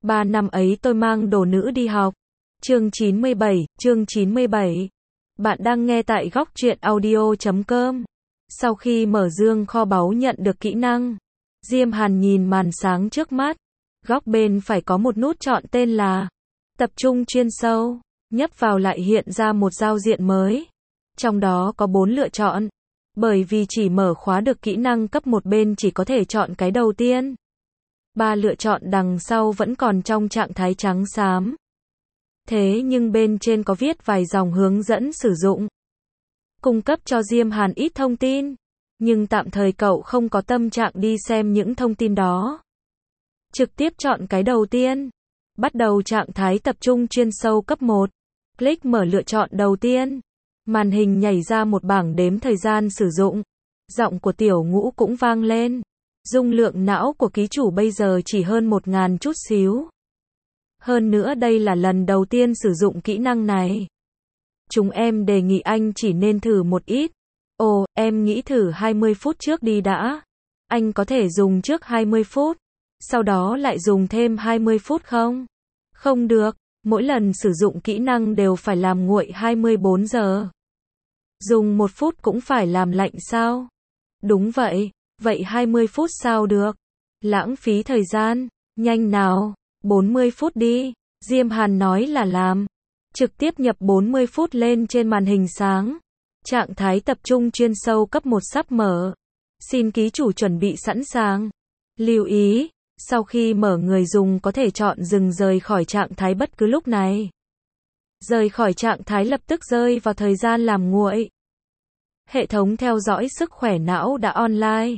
3 năm ấy tôi mang đồ nữ đi học. Chương 97. Bạn đang nghe tại góc truyện audio.com. Sau khi mở dương kho báu nhận được kỹ năng, Diêm Hàn nhìn màn sáng trước mắt. Góc bên phải có một nút chọn tên là Tập trung chuyên sâu. Nhấp vào lại hiện ra một giao diện mới. Trong đó có 4 lựa chọn. Bởi vì chỉ mở khóa được kỹ năng cấp 1 bên chỉ có thể chọn cái đầu tiên. 3 lựa chọn đằng sau vẫn còn trong trạng thái trắng xám. Thế nhưng bên trên có viết vài dòng hướng dẫn sử dụng. Cung cấp cho Diêm Hàn ít thông tin. Nhưng tạm thời cậu không có tâm trạng đi xem những thông tin đó. Trực tiếp chọn cái đầu tiên. Bắt đầu trạng thái tập trung chuyên sâu cấp 1. Click mở lựa chọn đầu tiên. Màn hình nhảy ra một bảng đếm thời gian sử dụng. Giọng của Tiểu Ngũ cũng vang lên. Dung lượng não của ký chủ bây giờ chỉ hơn 1000 chút xíu. Hơn nữa đây là lần đầu tiên sử dụng kỹ năng này. Chúng em đề nghị anh chỉ nên thử một ít. Ồ, em nghĩ thử 20 phút trước đi đã. Anh có thể dùng trước 20 phút. Sau đó lại dùng thêm 20 phút không? Không được, mỗi lần sử dụng kỹ năng đều phải làm nguội 24 giờ. Dùng 1 phút cũng phải làm lạnh sao? Đúng vậy, vậy 20 phút sao được? Lãng phí thời gian, nhanh nào, 40 phút đi. Diêm Hàn nói là làm. Trực tiếp nhập 40 phút lên trên màn hình sáng. Trạng thái tập trung chuyên sâu cấp 1 sắp mở. Xin ký chủ chuẩn bị sẵn sàng. Lưu ý, sau khi mở người dùng có thể chọn dừng rời khỏi trạng thái bất cứ lúc này. Rời khỏi trạng thái lập tức rơi vào thời gian làm nguội. Hệ thống theo dõi sức khỏe não đã online.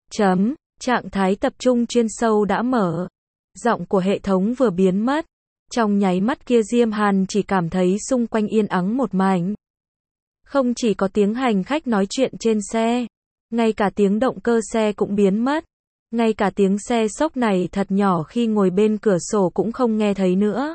Trạng thái tập trung chuyên sâu đã mở. Giọng của hệ thống vừa biến mất. Trong nháy mắt kia Diêm Hàn chỉ cảm thấy xung quanh yên ắng một mảnh. Không chỉ có tiếng hành khách nói chuyện trên xe, ngay cả tiếng động cơ xe cũng biến mất. Ngay cả tiếng xe xốc này thật nhỏ khi ngồi bên cửa sổ cũng không nghe thấy nữa.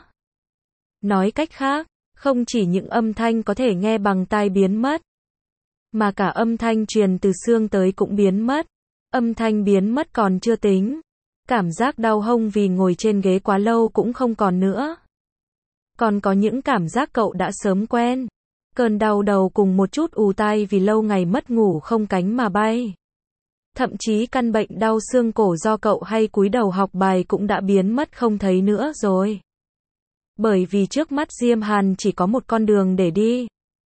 Nói cách khác, không chỉ những âm thanh có thể nghe bằng tai biến mất, mà cả âm thanh truyền từ xương tới cũng biến mất. Âm thanh biến mất còn chưa tính. Cảm giác đau hông vì ngồi trên ghế quá lâu cũng không còn nữa. Còn có những cảm giác cậu đã sớm quen. Cơn đau đầu cùng một chút ù tai vì lâu ngày mất ngủ không cánh mà bay. Thậm chí căn bệnh đau xương cổ do cậu hay cúi đầu học bài cũng đã biến mất không thấy nữa rồi. Bởi vì trước mắt Diêm Hàn chỉ có một con đường để đi.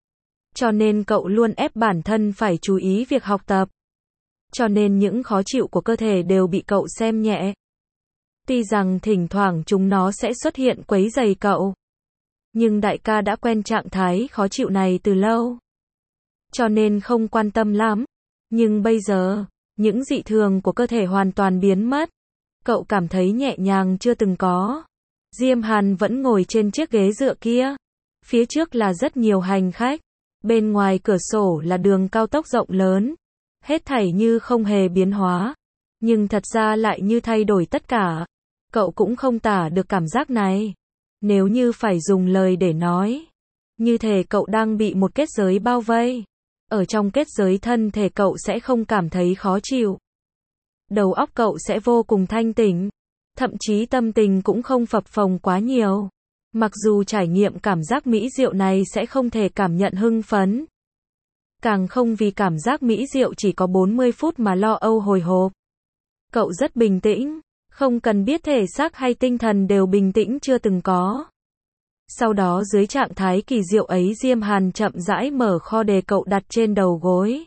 Cho nên cậu luôn ép bản thân phải chú ý việc học tập. Cho nên những khó chịu của cơ thể đều bị cậu xem nhẹ. Tuy rằng thỉnh thoảng chúng nó sẽ xuất hiện quấy rầy cậu. Nhưng đại ca đã quen trạng thái khó chịu này từ lâu. Cho nên không quan tâm lắm. Nhưng bây giờ, những dị thường của cơ thể hoàn toàn biến mất. Cậu cảm thấy nhẹ nhàng chưa từng có. Diêm Hàn vẫn ngồi trên chiếc ghế dựa kia. Phía trước là rất nhiều hành khách. Bên ngoài cửa sổ là đường cao tốc rộng lớn. Hết thảy như không hề biến hóa. Nhưng thật ra lại như thay đổi tất cả. Cậu cũng không tả được cảm giác này. Nếu như phải dùng lời để nói. Như thể cậu đang bị một kết giới bao vây. Ở trong kết giới thân thể cậu sẽ không cảm thấy khó chịu. Đầu óc cậu sẽ vô cùng thanh tỉnh. Thậm chí tâm tình cũng không phập phồng quá nhiều. Mặc dù trải nghiệm cảm giác mỹ diệu này sẽ không thể cảm nhận hưng phấn. Càng không vì cảm giác mỹ diệu chỉ có 40 phút mà lo âu hồi hộp. Cậu rất bình tĩnh. Không cần biết thể xác hay tinh thần đều bình tĩnh chưa từng có. Sau đó dưới trạng thái kỳ diệu ấy Diêm Hàn chậm rãi mở kho đề cậu đặt trên đầu gối.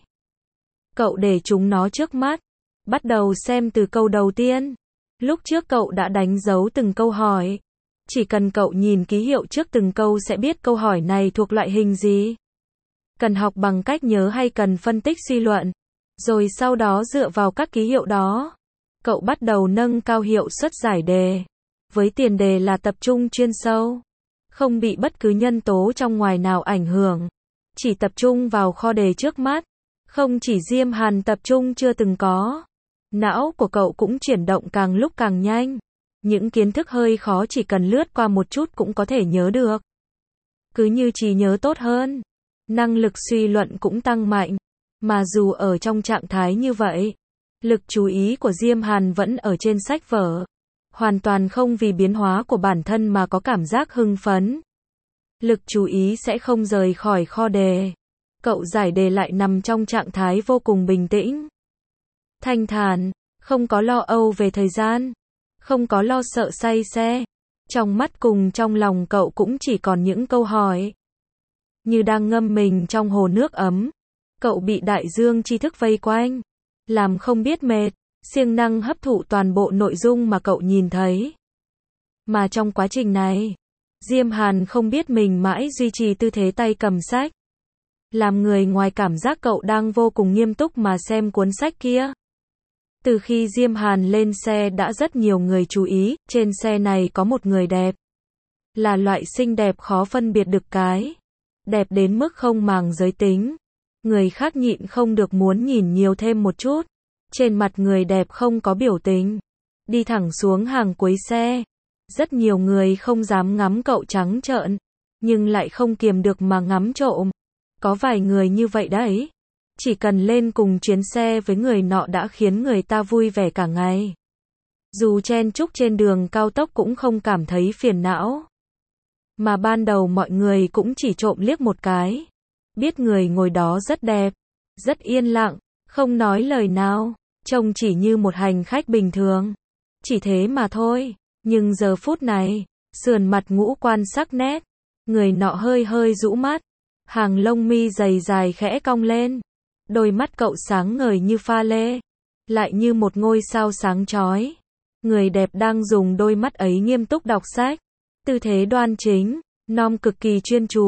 Cậu để chúng nó trước mắt. Bắt đầu xem từ câu đầu tiên. Lúc trước cậu đã đánh dấu từng câu hỏi. Chỉ cần cậu nhìn ký hiệu trước từng câu sẽ biết câu hỏi này thuộc loại hình gì. Cần học bằng cách nhớ hay cần phân tích suy luận. Rồi sau đó dựa vào các ký hiệu đó. Cậu bắt đầu nâng cao hiệu suất giải đề. Với tiền đề là tập trung chuyên sâu. Không bị bất cứ nhân tố trong ngoài nào ảnh hưởng. Chỉ tập trung vào kho đề trước mắt. Không chỉ Diêm Hàn tập trung chưa từng có. Não của cậu cũng chuyển động càng lúc càng nhanh. Những kiến thức hơi khó chỉ cần lướt qua một chút cũng có thể nhớ được. Cứ như trí nhớ tốt hơn. Năng lực suy luận cũng tăng mạnh. Mà dù ở trong trạng thái như vậy, lực chú ý của Diêm Hàn vẫn ở trên sách vở. hoàn toàn không vì biến hóa của bản thân mà có cảm giác hưng phấn. Lực chú ý sẽ không rời khỏi kho đề. Cậu giải đề lại nằm trong trạng thái vô cùng bình tĩnh, thanh thản, không có lo âu về thời gian, không có lo sợ say xe. Trong mắt cùng trong lòng cậu cũng chỉ còn những câu hỏi. Như đang ngâm mình trong hồ nước ấm, cậu bị đại dương tri thức vây quanh, làm không biết mệt, siêng năng hấp thụ toàn bộ nội dung mà cậu nhìn thấy. Mà trong quá trình này, Diêm Hàn không biết mình mãi duy trì tư thế tay cầm sách. Làm người ngoài cảm giác cậu đang vô cùng nghiêm túc mà xem cuốn sách kia. Từ khi Diêm Hàn lên xe đã rất nhiều người chú ý, trên xe này có một người đẹp. Là loại xinh đẹp khó phân biệt được cái. Đẹp đến mức không màng giới tính. Người khác nhịn không được muốn nhìn nhiều thêm một chút. Trên mặt người đẹp không có biểu tình. Đi thẳng xuống hàng cuối xe. Rất nhiều người không dám ngắm cậu trắng trợn, nhưng lại không kiềm được mà ngắm trộm. Có vài người như vậy đấy. Chỉ cần lên cùng chuyến xe với người nọ đã khiến người ta vui vẻ cả ngày. Dù chen chúc trên đường cao tốc cũng không cảm thấy phiền não. Mà ban đầu mọi người cũng chỉ trộm liếc một cái. Biết người ngồi đó rất đẹp, rất yên lặng, không nói lời nào, trông chỉ như một hành khách bình thường. Chỉ thế mà thôi. Nhưng giờ phút này, sườn mặt ngũ quan sắc nét, người nọ hơi hơi rũ mắt, hàng lông mi dày dài khẽ cong lên, đôi mắt cậu sáng ngời như pha lê, lại như một ngôi sao sáng chói. Người đẹp đang dùng đôi mắt ấy nghiêm túc đọc sách, tư thế đoan chính, non cực kỳ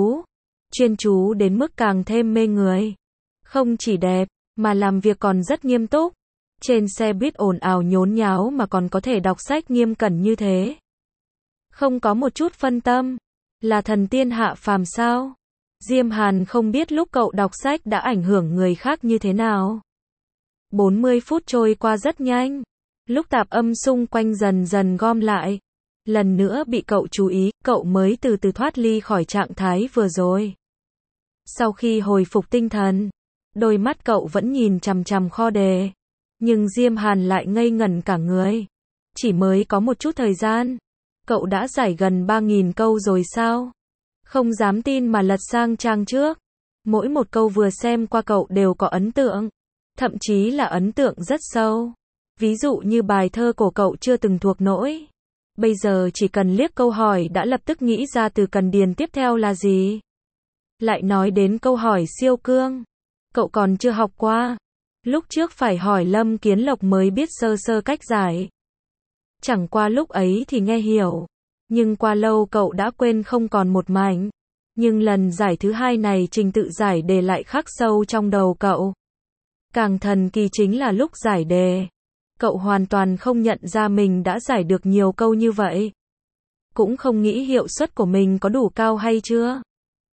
chuyên chú đến mức càng thêm mê người. Không chỉ đẹp, mà làm việc còn rất nghiêm túc. Trên xe buýt ồn ào nhốn nháo mà còn có thể đọc sách nghiêm cẩn như thế. Không có một chút phân tâm. Là thần tiên hạ phàm sao? Diêm Hàn không biết lúc cậu đọc sách đã ảnh hưởng người khác như thế nào. 40 phút trôi qua rất nhanh. Lúc tạp âm xung quanh dần dần gom lại. Lần nữa bị cậu chú ý, cậu mới từ từ thoát ly khỏi trạng thái vừa rồi. Sau khi hồi phục tinh thần, đôi mắt cậu vẫn nhìn chằm chằm kho đề. Nhưng Diêm Hàn lại ngây ngẩn cả người. Chỉ mới có một chút thời gian. Cậu đã giải gần 3.000 câu rồi sao? Không dám tin mà lật sang trang trước. Mỗi một câu vừa xem qua cậu đều có ấn tượng. Thậm chí là ấn tượng rất sâu. Ví dụ như bài thơ của cậu chưa từng thuộc nỗi. Bây giờ chỉ cần liếc câu hỏi đã lập tức nghĩ ra từ cần điền tiếp theo là gì. Lại nói đến câu hỏi siêu cương. Cậu còn chưa học qua. Lúc trước phải hỏi Lâm Kiến Lộc mới biết sơ sơ cách giải. Chẳng qua lúc ấy thì nghe hiểu. Nhưng qua lâu cậu đã quên không còn một mảnh. Nhưng lần giải thứ hai này trình tự giải đề lại khắc sâu trong đầu cậu. Càng thần kỳ chính là lúc giải đề. Cậu hoàn toàn không nhận ra mình đã giải được nhiều câu như vậy. Cũng không nghĩ hiệu suất của mình có đủ cao hay chưa.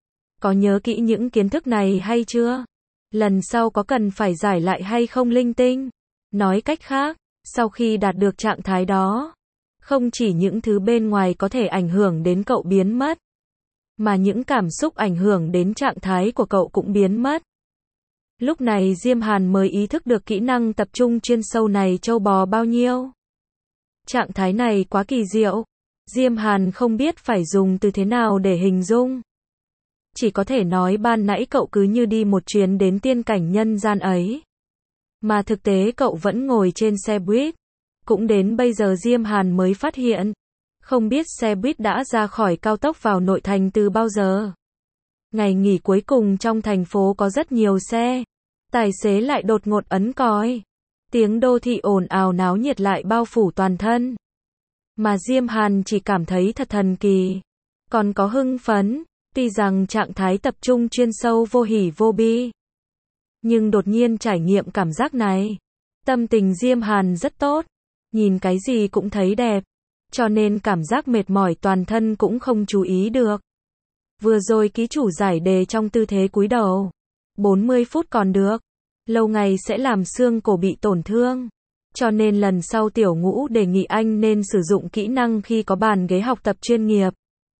Có nhớ kỹ những kiến thức này hay chưa? Lần sau có cần phải giải lại hay không linh tinh? Nói cách khác, sau khi đạt được trạng thái đó, không chỉ những thứ bên ngoài có thể ảnh hưởng đến cậu biến mất, mà những cảm xúc ảnh hưởng đến trạng thái của cậu cũng biến mất. Lúc này Diêm Hàn mới ý thức được kỹ năng tập trung chuyên sâu này trâu bò bao nhiêu. Trạng thái này quá kỳ diệu. Diêm Hàn không biết phải dùng từ thế nào để hình dung. Chỉ có thể nói ban nãy cậu cứ như đi một chuyến đến tiên cảnh nhân gian ấy. Mà thực tế cậu vẫn ngồi trên xe buýt. Cũng đến bây giờ Diêm Hàn mới phát hiện. Không biết xe buýt đã ra khỏi cao tốc vào nội thành từ bao giờ. Ngày nghỉ cuối cùng trong thành phố có rất nhiều xe. Tài xế lại đột ngột ấn còi. Tiếng đô thị ồn ào náo nhiệt lại bao phủ toàn thân. Mà Diêm Hàn chỉ cảm thấy thật thần kỳ. Còn có hưng phấn. Tuy rằng trạng thái tập trung chuyên sâu vô hỉ vô bi. Nhưng đột nhiên trải nghiệm cảm giác này. Tâm tình Diêm Hàn rất tốt. Nhìn cái gì cũng thấy đẹp. Cho nên cảm giác mệt mỏi toàn thân cũng không chú ý được. Vừa rồi ký chủ giải đề trong tư thế cúi đầu. 40 phút còn được. Lâu ngày sẽ làm xương cổ bị tổn thương. Cho nên lần sau Tiểu Ngũ đề nghị anh nên sử dụng kỹ năng khi có bàn ghế học tập chuyên nghiệp.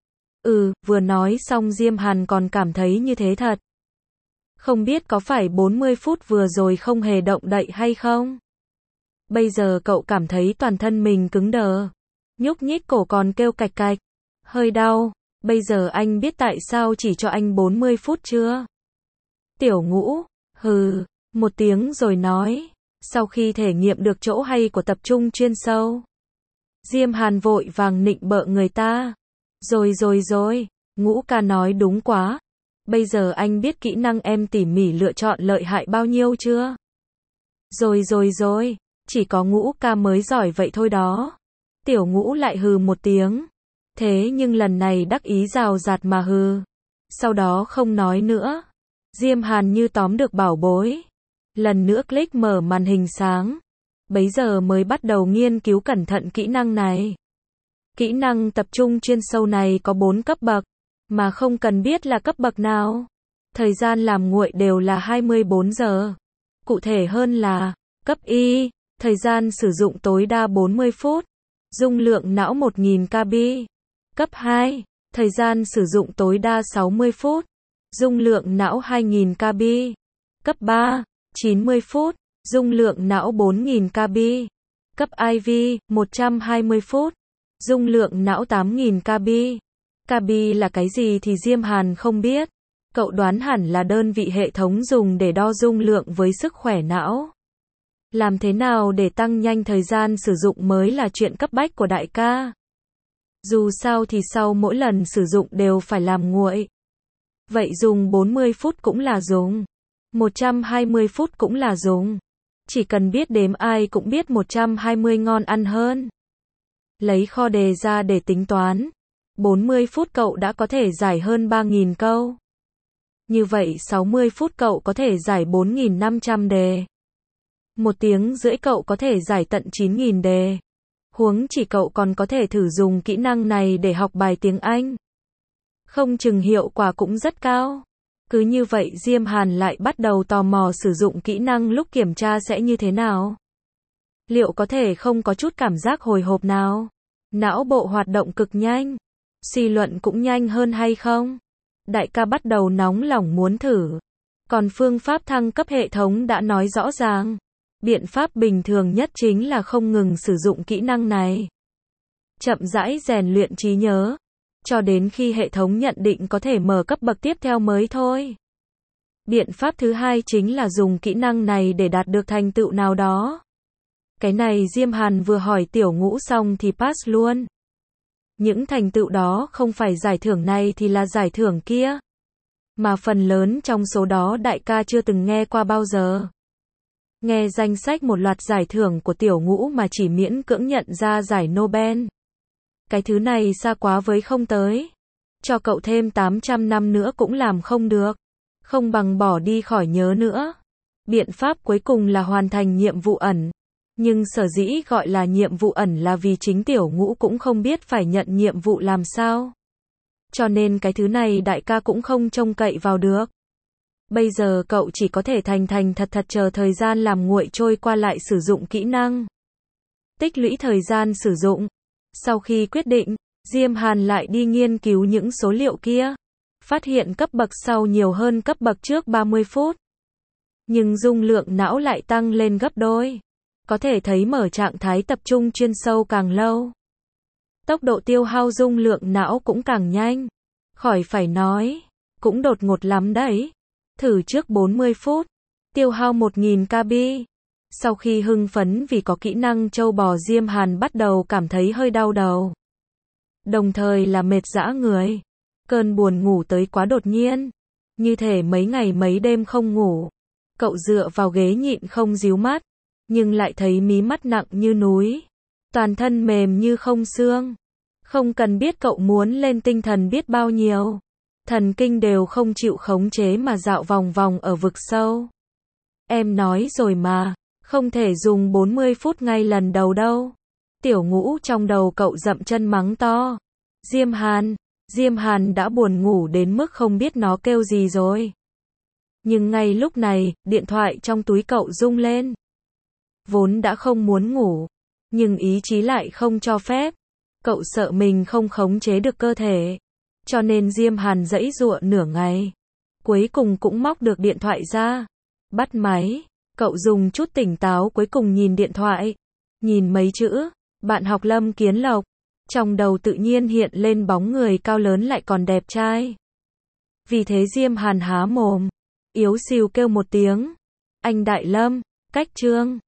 Vừa nói xong Diêm Hàn còn cảm thấy như thế thật. Không biết có phải 40 phút vừa rồi không hề động đậy hay không? Bây giờ cậu cảm thấy toàn thân mình cứng đờ. nhúc nhích cổ còn kêu cạch cạch. Hơi đau, bây giờ anh biết tại sao chỉ cho anh 40 phút chưa? Tiểu Ngũ, hừ, một tiếng rồi nói, sau khi thể nghiệm được chỗ hay của tập trung chuyên sâu. Diêm Hàn vội vàng nịnh bợ người ta. Rồi, Ngũ ca nói đúng quá. Bây giờ anh biết kỹ năng em tỉ mỉ lựa chọn lợi hại bao nhiêu chưa? Rồi, chỉ có Ngũ ca mới giỏi vậy thôi đó. Tiểu Ngũ lại hừ một tiếng. Thế nhưng lần này đắc ý rào rạt mà hừ. Sau đó không nói nữa. Diêm Hàn như tóm được bảo bối. Lần nữa click mở màn hình sáng. Bấy giờ mới bắt đầu nghiên cứu cẩn thận kỹ năng này. Kỹ năng tập trung chuyên sâu này có 4 cấp bậc, mà không cần biết là cấp bậc nào. Thời gian làm nguội đều là 24 giờ. Cụ thể hơn là, cấp Y, thời gian sử dụng tối đa 40 phút, dung lượng não 1000 KB. Cấp 2, thời gian sử dụng tối đa 60 phút, dung lượng não 2000 KB. Cấp 3, 90 phút, dung lượng não 4000 KB. Cấp IV, 120 phút, dung lượng não 8000 KB. KB là cái gì thì Diêm Hàn không biết. Cậu đoán hẳn là đơn vị hệ thống dùng để đo dung lượng với sức khỏe não. Làm thế nào để tăng nhanh thời gian sử dụng mới là chuyện cấp bách của đại ca. Dù sao thì sau mỗi lần sử dụng đều phải làm nguội. Vậy dùng 40 phút cũng là dùng. 120 phút cũng là dùng. Chỉ cần biết đếm ai cũng biết 120 ngon ăn hơn. Lấy kho đề ra để tính toán. 40 phút cậu đã có thể giải hơn 3000 câu. Như vậy 60 phút cậu có thể giải 4500 đề. 1 tiếng rưỡi cậu có thể giải tận 9000 đề. Huống chỉ cậu còn có thể thử dùng kỹ năng này để học bài tiếng Anh. Không chừng hiệu quả cũng rất cao. Cứ như vậy Diêm Hàn lại bắt đầu tò mò sử dụng kỹ năng lúc kiểm tra sẽ như thế nào. Liệu có thể không có chút cảm giác hồi hộp nào? Não bộ hoạt động cực nhanh. Suy luận cũng nhanh hơn hay không? Đại ca bắt đầu nóng lòng muốn thử. Còn phương pháp thăng cấp hệ thống đã nói rõ ràng. Biện pháp bình thường nhất chính là không ngừng sử dụng kỹ năng này. Chậm rãi rèn luyện trí nhớ. Cho đến khi hệ thống nhận định có thể mở cấp bậc tiếp theo mới thôi. Biện pháp thứ hai chính là dùng kỹ năng này để đạt được thành tựu nào đó. Cái này Diêm Hàn vừa hỏi Tiểu Ngũ xong thì pass luôn. Những thành tựu đó không phải giải thưởng này thì là giải thưởng kia. Mà phần lớn trong số đó đại ca chưa từng nghe qua bao giờ. Nghe danh sách một loạt giải thưởng của Tiểu Ngũ mà chỉ miễn cưỡng nhận ra giải Nobel. Cái thứ này xa quá với không tới. Cho cậu thêm 800 năm nữa cũng làm không được. Không bằng bỏ đi khỏi nhớ nữa. Biện pháp cuối cùng là hoàn thành nhiệm vụ ẩn. Nhưng sở dĩ gọi là nhiệm vụ ẩn là vì chính Tiểu Ngũ cũng không biết phải nhận nhiệm vụ làm sao. Cho nên cái thứ này đại ca cũng không trông cậy vào được. Bây giờ cậu chỉ có thể thành thật chờ thời gian làm nguội trôi qua lại sử dụng kỹ năng. Tích lũy thời gian sử dụng. Sau khi quyết định, Diêm Hàn lại đi nghiên cứu những số liệu kia. Phát hiện cấp bậc sau nhiều hơn cấp bậc trước 30 phút. Nhưng dung lượng não lại tăng lên gấp đôi. Có thể thấy mở trạng thái tập trung chuyên sâu càng lâu. Tốc độ tiêu hao dung lượng não cũng càng nhanh. Khỏi phải nói, cũng đột ngột lắm đấy. Thử trước 40 phút, tiêu hao 1000 KB. Sau khi hưng phấn vì có kỹ năng trâu bò Diêm Hàn bắt đầu cảm thấy hơi đau đầu. Đồng thời là mệt rã người. Cơn buồn ngủ tới quá đột nhiên. Như thể mấy ngày mấy đêm không ngủ. Cậu dựa vào ghế nhịn không díu mắt. Nhưng lại thấy mí mắt nặng như núi. Toàn thân mềm như không xương. Không cần biết cậu muốn lên tinh thần biết bao nhiêu. Thần kinh đều không chịu khống chế mà dạo vòng vòng ở vực sâu. Em nói rồi mà, không thể dùng 40 phút ngay lần đầu đâu. Tiểu Ngũ trong đầu cậu dậm chân mắng to. Diêm Hàn đã buồn ngủ đến mức không biết nó kêu gì rồi. Nhưng ngay lúc này, điện thoại trong túi cậu rung lên. Vốn đã không muốn ngủ, nhưng ý chí lại không cho phép. Cậu sợ mình không khống chế được cơ thể. Cho nên Diêm Hàn giãy giụa nửa ngày. Cuối cùng cũng móc được điện thoại ra. Bắt máy, cậu dùng chút tỉnh táo cuối cùng nhìn điện thoại. Nhìn mấy chữ, bạn học Lâm Kiến Lộc. Trong đầu tự nhiên hiện lên bóng người cao lớn lại còn đẹp trai. Vì thế Diêm Hàn há mồm, yếu xìu kêu một tiếng. Anh Đại Lâm, cách Trương.